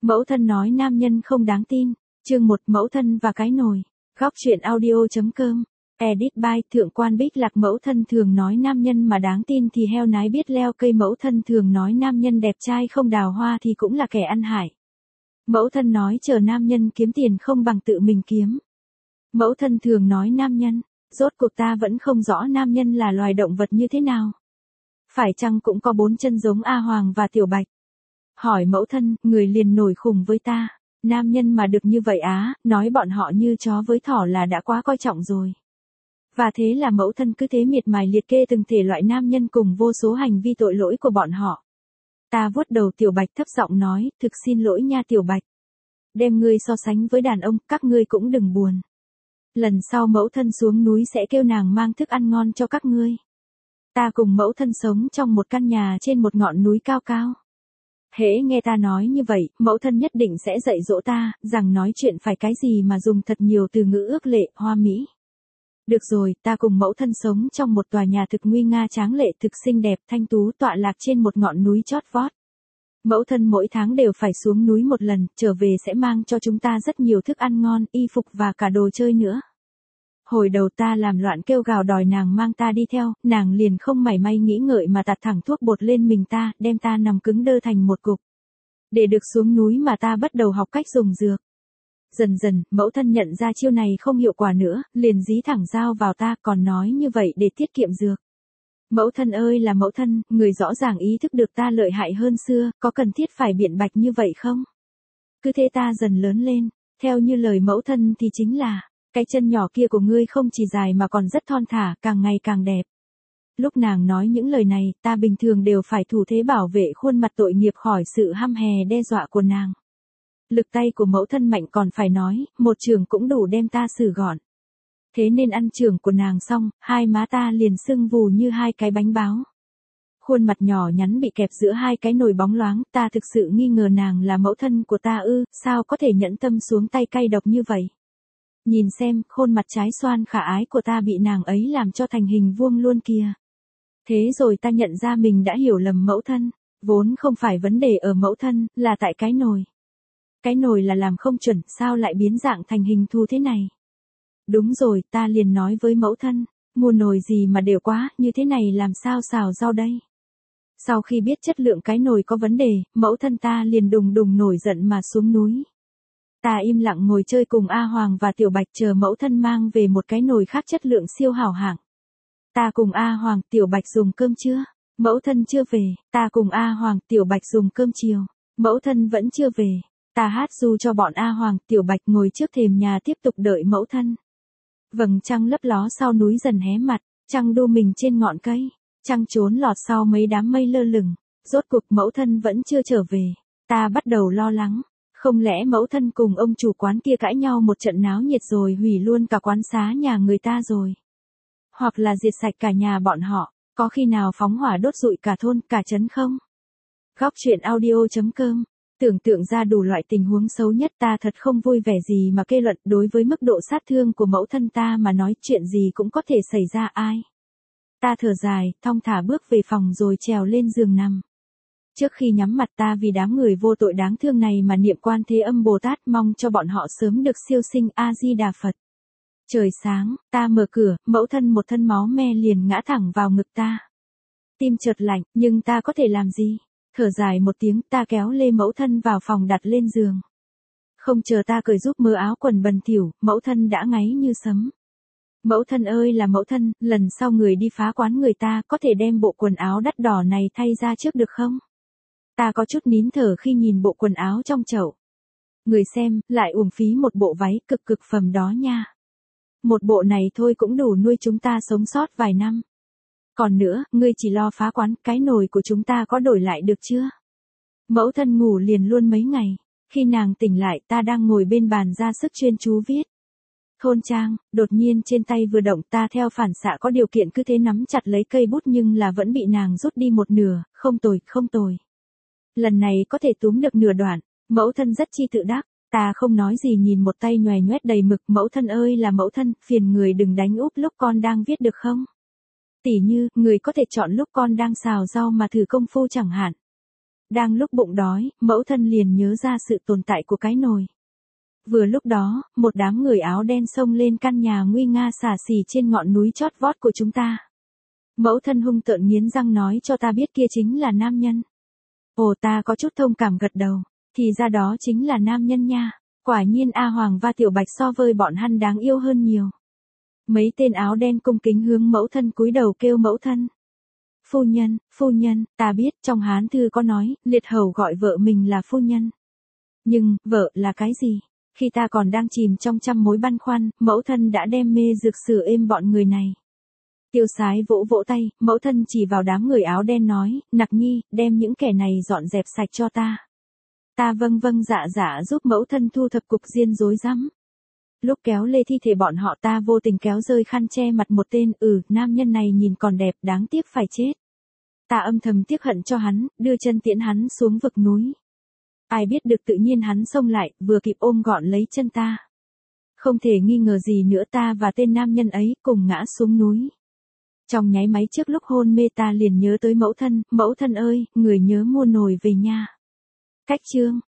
Mẫu thân nói nam nhân không đáng tin. Chương 1 Mẫu thân và cái nồi. Góc truyện audio.com. Edit by Thượng quan Bích Lạc. Mẫu thân thường nói nam nhân mà đáng tin thì heo nái biết leo cây. Mẫu thân thường nói nam nhân đẹp trai không đào hoa thì cũng là kẻ ăn hại. Mẫu thân nói chờ nam nhân kiếm tiền không bằng tự mình kiếm. Mẫu thân thường nói nam nhân, rốt cuộc ta vẫn không rõ nam nhân là loài động vật như thế nào. Phải chăng cũng có 4 chân giống A Hoàng và Tiểu Bạch? Hỏi mẫu thân, người liền nổi khùng với ta. Nam nhân mà được như vậy á, nói bọn họ như chó với thỏ là đã quá coi trọng rồi. Và thế là mẫu thân cứ thế miệt mài liệt kê từng thể loại nam nhân cùng vô số hành vi tội lỗi của bọn họ. Ta vuốt đầu Tiểu Bạch thấp giọng nói, thực xin lỗi nha Tiểu Bạch. Đem ngươi so sánh với đàn ông, các ngươi cũng đừng buồn. Lần sau mẫu thân xuống núi sẽ kêu nàng mang thức ăn ngon cho các ngươi. Ta cùng mẫu thân sống trong một căn nhà trên một ngọn núi cao cao. Hễ nghe ta nói như vậy, mẫu thân nhất định sẽ dạy dỗ ta, rằng nói chuyện phải cái gì mà dùng thật nhiều từ ngữ ước lệ, hoa mỹ. Được rồi, ta cùng mẫu thân sống trong một tòa nhà thực nguy nga tráng lệ, thực xinh đẹp, thanh tú tọa lạc trên một ngọn núi chót vót. Mẫu thân mỗi tháng đều phải xuống núi một lần, trở về sẽ mang cho chúng ta rất nhiều thức ăn ngon, y phục và cả đồ chơi nữa. Hồi đầu ta làm loạn kêu gào đòi nàng mang ta đi theo, nàng liền không mảy may nghĩ ngợi mà tạt thẳng thuốc bột lên mình ta, đem ta nằm cứng đơ thành một cục. Để được xuống núi mà ta bắt đầu học cách dùng dược. Dần dần, mẫu thân nhận ra chiêu này không hiệu quả nữa, liền dí thẳng dao vào ta, còn nói như vậy để tiết kiệm dược. Mẫu thân ơi là mẫu thân, người rõ ràng ý thức được ta lợi hại hơn xưa, có cần thiết phải biện bạch như vậy không? Cứ thế ta dần lớn lên, theo như lời mẫu thân thì chính là, cái chân nhỏ kia của ngươi không chỉ dài mà còn rất thon thả, càng ngày càng đẹp. Lúc nàng nói những lời này, ta bình thường đều phải thủ thế bảo vệ khuôn mặt tội nghiệp khỏi sự hăm hè đe dọa của nàng. Lực tay của mẫu thân mạnh còn phải nói, một chưởng cũng đủ đem ta xử gọn. Thế nên ăn chưởng của nàng xong, hai má ta liền sưng vù như hai cái bánh báo. Khuôn mặt nhỏ nhắn bị kẹp giữa hai cái nồi bóng loáng, ta thực sự nghi ngờ nàng là mẫu thân của ta ư, sao có thể nhẫn tâm xuống tay cay độc như vậy. Nhìn xem, khuôn mặt trái xoan khả ái của ta bị nàng ấy làm cho thành hình vuông luôn kìa. Thế rồi ta nhận ra mình đã hiểu lầm mẫu thân, vốn không phải vấn đề ở mẫu thân, là tại cái nồi. Cái nồi là làm không chuẩn, sao lại biến dạng thành hình thù thế này? Đúng rồi, ta liền nói với mẫu thân, mua nồi gì mà đều quá, như thế này làm sao xào rau đây? Sau khi biết chất lượng cái nồi có vấn đề, mẫu thân ta liền đùng đùng nổi giận mà xuống núi. Ta im lặng ngồi chơi cùng A Hoàng và Tiểu Bạch chờ mẫu thân mang về một cái nồi khác chất lượng siêu hảo hạng. Ta cùng A Hoàng, Tiểu Bạch dùng cơm trưa, mẫu thân chưa về, ta cùng A Hoàng, Tiểu Bạch dùng cơm chiều, mẫu thân vẫn chưa về. Ta hát ru cho bọn A Hoàng, Tiểu Bạch ngồi trước thềm nhà tiếp tục đợi mẫu thân. Vầng trăng lấp ló sau núi dần hé mặt, trăng đu mình trên ngọn cây, trăng trốn lọt sau mấy đám mây lơ lửng, rốt cuộc mẫu thân vẫn chưa trở về. Ta bắt đầu lo lắng, không lẽ mẫu thân cùng ông chủ quán kia cãi nhau một trận náo nhiệt rồi hủy luôn cả quán xá nhà người ta rồi. Hoặc là diệt sạch cả nhà bọn họ, có khi nào phóng hỏa đốt rụi cả thôn, cả trấn không? Góc truyện audio.com. Tưởng tượng ra đủ loại tình huống xấu nhất, ta thật không vui vẻ gì mà kê luận. Đối với mức độ sát thương của mẫu thân ta mà nói, chuyện gì cũng có thể xảy ra ai. Ta thở dài, thong thả bước về phòng rồi trèo lên giường nằm. Trước khi nhắm mặt ta vì đám người vô tội đáng thương này mà niệm Quan Thế Âm Bồ Tát, mong cho bọn họ sớm được siêu sinh. A Di Đà Phật. Trời sáng, ta mở cửa, mẫu thân một thân máu me liền ngã thẳng vào ngực ta. Tim chợt lạnh, nhưng ta có thể làm gì? Thở dài một tiếng, ta kéo lê mẫu thân vào phòng đặt lên giường. Không chờ ta cởi giúp mớ áo quần bẩn thỉu, mẫu thân đã ngáy như sấm. Mẫu thân ơi là mẫu thân, lần sau người đi phá quán người ta có thể đem bộ quần áo đắt đỏ này thay ra trước được không? Ta có chút nín thở khi nhìn bộ quần áo trong chậu. Người xem, lại uổng phí một bộ váy cực cực phẩm đó nha. Một bộ này thôi cũng đủ nuôi chúng ta sống sót vài năm. Còn nữa, ngươi chỉ lo phá quán, cái nồi của chúng ta có đổi lại được chưa? Mẫu thân ngủ liền luôn mấy ngày. Khi nàng tỉnh lại, ta đang ngồi bên bàn ra sức chuyên chú viết. Thôn trang, đột nhiên trên tay vừa động, ta theo phản xạ có điều kiện cứ thế nắm chặt lấy cây bút nhưng là vẫn bị nàng rút đi một nửa, không tồi, không tồi. Lần này có thể túm được nửa đoạn, mẫu thân rất chi tự đắc. Ta không nói gì nhìn một tay nhòe nhoét đầy mực. Mẫu thân ơi là mẫu thân, phiền người đừng đánh úp lúc con đang viết được không? Tỉ như, người có thể chọn lúc con đang xào rau mà thử công phu chẳng hạn. Đang lúc bụng đói, mẫu thân liền nhớ ra sự tồn tại của cái nồi. Vừa lúc đó, một đám người áo đen xông lên căn nhà nguy nga xà xì trên ngọn núi chót vót của chúng ta. Mẫu thân hung tợn nghiến răng nói cho ta biết kia chính là nam nhân. Ồ, ta có chút thông cảm gật đầu, thì ra đó chính là nam nhân nha. Quả nhiên A Hoàng và Tiểu Bạch so với bọn hắn đáng yêu hơn nhiều. Mấy tên áo đen cung kính hướng mẫu thân cúi đầu kêu mẫu thân. Phu nhân, ta biết trong Hán thư có nói, liệt hầu gọi vợ mình là phu nhân. Nhưng, vợ là cái gì? Khi ta còn đang chìm trong trăm mối băn khoăn, mẫu thân đã đem mê dược sửa êm bọn người này. Tiêu Sái vỗ vỗ tay, mẫu thân chỉ vào đám người áo đen nói, Nặc Nhi, đem những kẻ này dọn dẹp sạch cho ta. Ta vâng dạ giúp mẫu thân thu thập cục diên rối rắm. Lúc kéo lê thi thể bọn họ ta vô tình kéo rơi khăn che mặt một tên, nam nhân này nhìn còn đẹp, đáng tiếc phải chết. Ta âm thầm tiếc hận cho hắn, đưa chân tiễn hắn xuống vực núi. Ai biết được tự nhiên hắn xông lại, vừa kịp ôm gọn lấy chân ta. Không thể nghi ngờ gì nữa, ta và tên nam nhân ấy cùng ngã xuống núi. Trong nháy máy trước lúc hôn mê ta liền nhớ tới mẫu thân ơi, người nhớ mua nồi về nha. Cách chương